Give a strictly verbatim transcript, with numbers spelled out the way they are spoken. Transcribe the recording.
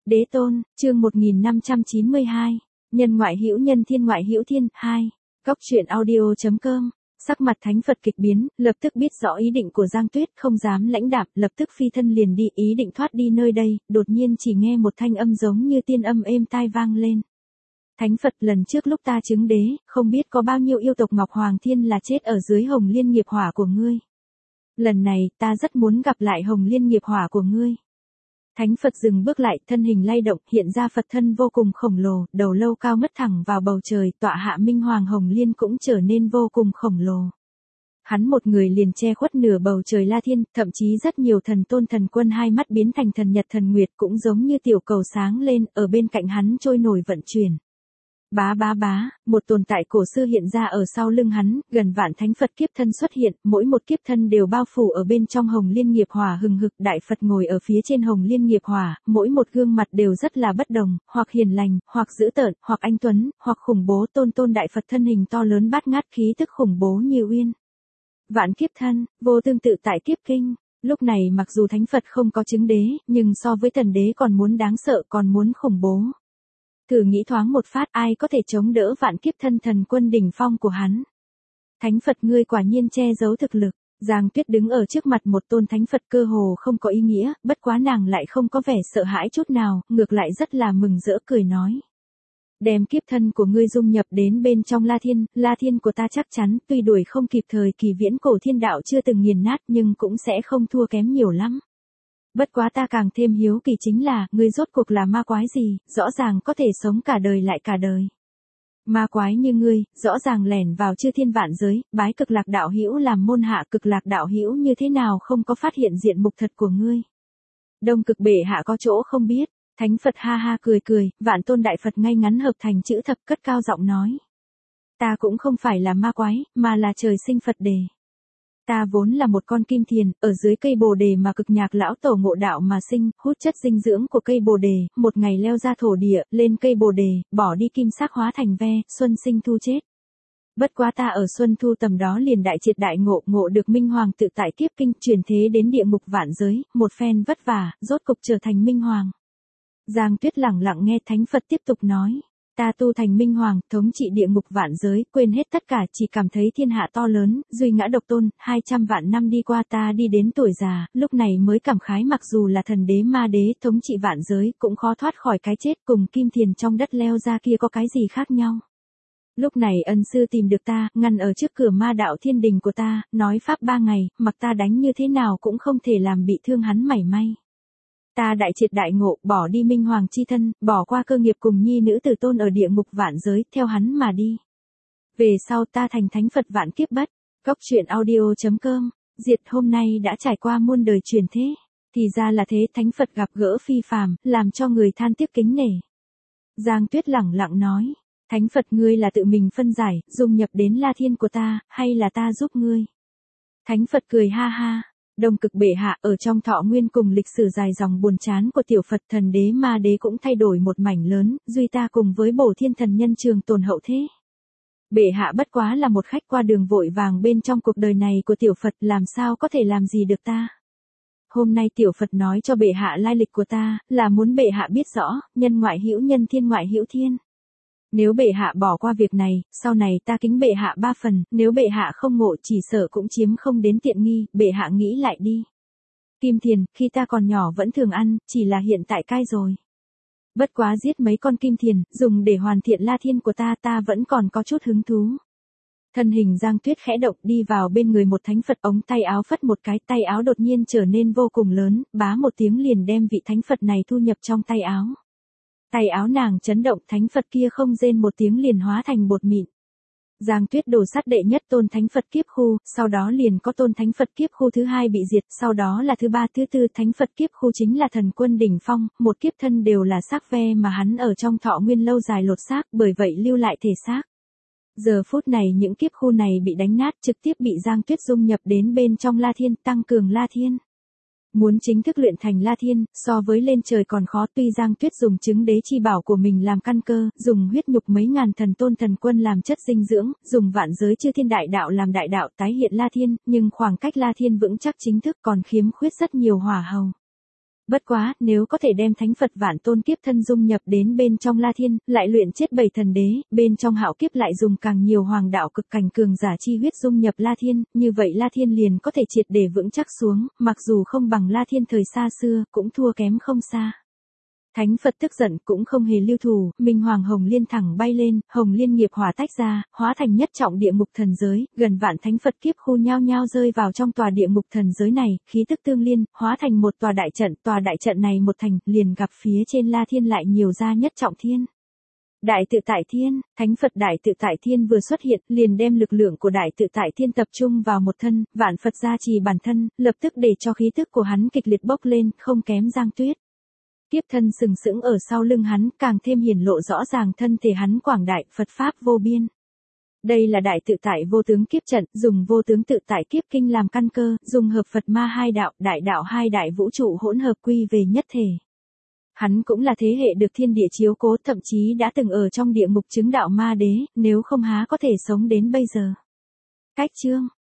Đế tôn, chương một nghìn năm trăm chín mươi hai. Nhân ngoại hữu nhân thiên ngoại hữu thiên, hai. Góc truyện audio chấm com. Sắc mặt Thánh Phật kịch biến, lập tức biết rõ ý định của Giang Tuyết, không dám lãnh đạm, lập tức phi thân liền đi, ý định thoát đi nơi đây, đột nhiên chỉ nghe một thanh âm giống như tiên âm êm tai vang lên. Thánh Phật, lần trước lúc ta chứng đế, không biết có bao nhiêu yêu tộc Ngọc Hoàng Thiên là chết ở dưới Hồng Liên nghiệp hỏa của ngươi. Lần này, ta rất muốn gặp lại Hồng Liên nghiệp hỏa của ngươi. Thánh Phật dừng bước lại, thân hình lay động, hiện ra Phật thân vô cùng khổng lồ, đầu lâu cao ngất thẳng vào bầu trời, tọa hạ Minh Hoàng Hồng Liên cũng trở nên vô cùng khổng lồ. Hắn một người liền che khuất nửa bầu trời La Thiên, thậm chí rất nhiều thần tôn thần quân hai mắt biến thành thần nhật thần nguyệt cũng giống như tiểu cầu sáng lên, ở bên cạnh hắn trôi nổi vận chuyển. Bá bá bá, một tồn tại cổ xưa hiện ra ở sau lưng hắn, gần vạn thánh Phật kiếp thân xuất hiện, mỗi một kiếp thân đều bao phủ ở bên trong Hồng Liên nghiệp hỏa hừng hực, đại Phật ngồi ở phía trên Hồng Liên nghiệp hỏa, mỗi một gương mặt đều rất là bất đồng, hoặc hiền lành, hoặc dữ tợn, hoặc anh tuấn, hoặc khủng bố, tôn tôn đại Phật thân hình to lớn bát ngát khí tức khủng bố như uyên. Vạn kiếp thân, vô tương tự tại kiếp kinh. Lúc này mặc dù thánh Phật không có chứng đế, nhưng so với thần đế còn muốn đáng sợ, còn muốn khủng bố. Thử nghĩ thoáng một phát, ai có thể chống đỡ vạn kiếp thân thần quân đỉnh phong của hắn. Thánh Phật, ngươi quả nhiên che giấu thực lực. Giang Tuyết đứng ở trước mặt một tôn thánh Phật cơ hồ không có ý nghĩa, bất quá nàng lại không có vẻ sợ hãi chút nào, ngược lại rất là mừng rỡ cười nói. Đem kiếp thân của ngươi dung nhập đến bên trong La Thiên, La Thiên của ta chắc chắn, tuy đuổi không kịp thời kỳ viễn cổ thiên đạo chưa từng nghiền nát nhưng cũng sẽ không thua kém nhiều lắm. Bất quá ta càng thêm hiếu kỳ chính là, ngươi rốt cuộc là ma quái gì, rõ ràng có thể sống cả đời lại cả đời. Ma quái như ngươi, rõ ràng lẻn vào chư thiên vạn giới, bái cực lạc đạo hữu làm môn hạ, cực lạc đạo hữu như thế nào không có phát hiện diện mục thật của ngươi. Đông cực bệ hạ có chỗ không biết, thánh Phật ha ha cười cười, vạn tôn đại Phật ngay ngắn hợp thành chữ thập cất cao giọng nói. Ta cũng không phải là ma quái, mà là trời sinh Phật đề. Ta vốn là một con kim thiền, ở dưới cây bồ đề mà cực nhạc lão tổ ngộ đạo mà sinh, hút chất dinh dưỡng của cây bồ đề, một ngày leo ra thổ địa, lên cây bồ đề, bỏ đi kim sắc hóa thành ve, xuân sinh thu chết. Bất quá ta ở xuân thu tầm đó liền đại triệt đại ngộ, ngộ được Minh Hoàng tự tại kiếp kinh, truyền thế đến địa ngục vạn giới, một phen vất vả, rốt cục trở thành Minh Hoàng. Giang Tuyết lặng lặng nghe thánh Phật tiếp tục nói. Ta tu thành Minh Hoàng, thống trị địa ngục vạn giới, quên hết tất cả, chỉ cảm thấy thiên hạ to lớn, duy ngã độc tôn, hai trăm vạn năm đi qua ta đi đến tuổi già, lúc này mới cảm khái mặc dù là thần đế ma đế, thống trị vạn giới, cũng khó thoát khỏi cái chết, cùng kim thiền trong đất leo ra kia có cái gì khác nhau. Lúc này ân sư tìm được ta, ngăn ở trước cửa ma đạo thiên đình của ta, nói pháp ba ngày, mặc ta đánh như thế nào cũng không thể làm bị thương hắn mảy may. Ta đại triệt đại ngộ, bỏ đi Minh Hoàng chi thân, bỏ qua cơ nghiệp cùng nhi nữ tử tôn ở địa ngục vạn giới, theo hắn mà đi. Về sau ta thành thánh Phật vạn kiếp bất. Góc truyện audio chấm com. Diệt hôm nay đã trải qua muôn đời truyền thế. Thì ra là thế, thánh Phật gặp gỡ phi phàm, làm cho người than tiếc kính nể. Giang Tuyết lẳng lặng nói. Thánh Phật, ngươi là tự mình phân giải, dung nhập đến La Thiên của ta, hay là ta giúp ngươi? Thánh Phật cười ha ha. Đông cực bệ hạ, ở trong thọ nguyên cùng lịch sử dài dòng buồn chán của tiểu Phật, thần đế ma đế cũng thay đổi một mảnh lớn, duy ta cùng với bổ thiên thần nhân trường tồn hậu thế. Bệ hạ bất quá là một khách qua đường vội vàng bên trong cuộc đời này của tiểu Phật, làm sao có thể làm gì được ta. Hôm nay tiểu Phật nói cho bệ hạ lai lịch của ta, là muốn bệ hạ biết rõ, nhân ngoại hữu nhân thiên ngoại hữu thiên. Nếu bệ hạ bỏ qua việc này, sau này ta kính bệ hạ ba phần, nếu bệ hạ không ngộ chỉ sợ cũng chiếm không đến tiện nghi, bệ hạ nghĩ lại đi. Kim thiền, khi ta còn nhỏ vẫn thường ăn, chỉ là hiện tại cai rồi. Bất quá giết mấy con kim thiền, dùng để hoàn thiện La Thiên của ta, ta vẫn còn có chút hứng thú. Thân hình Giang Tuyết khẽ động đi vào bên người một thánh Phật, ống tay áo phất một cái, tay áo đột nhiên trở nên vô cùng lớn, bá một tiếng liền đem vị thánh Phật này thu nhập trong tay áo. Tay áo nàng chấn động, thánh Phật kia không rên một tiếng liền hóa thành bột mịn. Giang Tuyết đổ sát đệ nhất tôn thánh Phật kiếp khu, sau đó liền có tôn thánh Phật kiếp khu thứ hai bị diệt, sau đó là thứ ba thứ tư thánh Phật kiếp khu chính là thần quân đỉnh phong, một kiếp thân đều là xác ve mà hắn ở trong thọ nguyên lâu dài lột xác, bởi vậy lưu lại thể xác. Giờ phút này những kiếp khu này bị đánh nát, trực tiếp bị Giang Tuyết dung nhập đến bên trong La Thiên, tăng cường La Thiên. Muốn chính thức luyện thành La Thiên, so với lên trời còn khó, tuy Giang Tuyết dùng chứng đế chi bảo của mình làm căn cơ, dùng huyết nhục mấy ngàn thần tôn thần quân làm chất dinh dưỡng, dùng vạn giới chư thiên đại đạo làm đại đạo tái hiện La Thiên, nhưng khoảng cách La Thiên vững chắc chính thức còn khiếm khuyết rất nhiều hỏa hầu. Bất quá, nếu có thể đem thánh Phật vạn tôn kiếp thân dung nhập đến bên trong La Thiên, lại luyện chết bảy thần đế, bên trong hạo kiếp lại dùng càng nhiều hoàng đạo cực cảnh cường giả chi huyết dung nhập La Thiên, như vậy La Thiên liền có thể triệt để vững chắc xuống, mặc dù không bằng La Thiên thời xa xưa, cũng thua kém không xa. Thánh Phật tức giận cũng không hề lưu thù, Minh Hoàng Hồng Liên thẳng bay lên, Hồng Liên nghiệp hỏa tách ra, hóa thành nhất trọng địa ngục thần giới, gần vạn thánh Phật kiếp khu nhao nhao rơi vào trong tòa địa ngục thần giới này, khí tức tương liên, hóa thành một tòa đại trận, tòa đại trận này một thành, liền gặp phía trên La Thiên lại nhiều ra nhất trọng thiên. Đại tự tại thiên, thánh Phật đại tự tại thiên vừa xuất hiện, liền đem lực lượng của đại tự tại thiên tập trung vào một thân, vạn Phật gia trì bản thân, lập tức để cho khí tức của hắn kịch liệt bốc lên, không kém Giang Tuyết. Kiếp thân sừng sững ở sau lưng hắn, càng thêm hiển lộ rõ ràng thân thể hắn quảng đại, Phật pháp vô biên. Đây là đại tự tại vô tướng kiếp trận, dùng vô tướng tự tại kiếp kinh làm căn cơ, dùng hợp Phật ma hai đạo, đại đạo hai đại vũ trụ hỗn hợp quy về nhất thể. Hắn cũng là thế hệ được thiên địa chiếu cố, thậm chí đã từng ở trong địa ngục chứng đạo ma đế, nếu không há có thể sống đến bây giờ. Cách chương